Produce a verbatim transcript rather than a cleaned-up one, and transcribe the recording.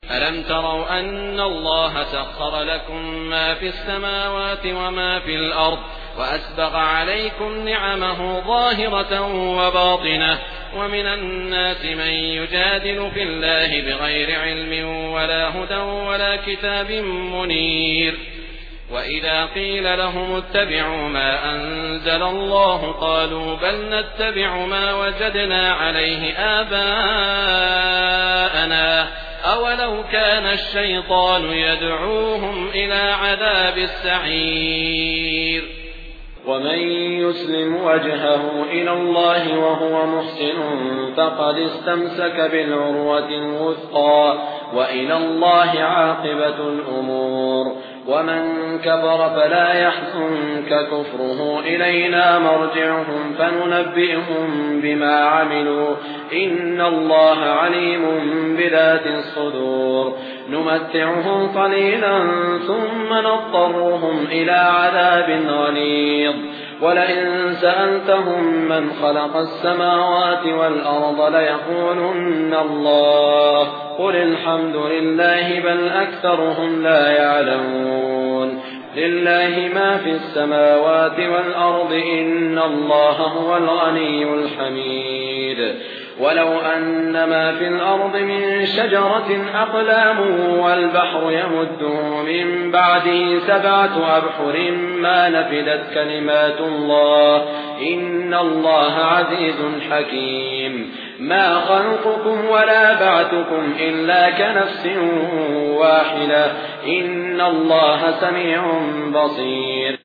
ألم تروا أن الله سخر لكم ما في السماوات وما في الأرض وأسبغ عليكم نعمه ظاهرة وباطنة ومن الناس من يجادل في الله بغير علم ولا هدى ولا كتاب منير وإذا قيل لهم اتبعوا ما أنزل الله قالوا بل نتبع ما وجدنا عليه آباءنا أولو كان الشيطان يدعوهم إلى عذاب السعير ومن يسلم وجهه إلى الله وهو محسن فقد استمسك بالعروة الوثقى وإلى الله عاقبة الأمور ومن كفر فلا يحزنك كفره إلينا مرجعهم فننبئهم بما عملوا إن الله عليم بذات الصدور نمتعهم قليلا ثم نضطرهم إلى عذاب غليظ ولئن سألتهم من خلق السماوات والأرض ليقولن الله قل الحمد لله بل أكثرهم لا يعلمون لله ما في السماوات والأرض إن الله هو الغني الحميد ولو أن ما في الأرض من شجرة أقلام والبحر يمده من بعده سبعة أبحر ما نفدت كلمات الله إن الله عزيز حكيم ما خلقكم ولا بعثكم إلا كنفس واحدة إن الله سميع بصير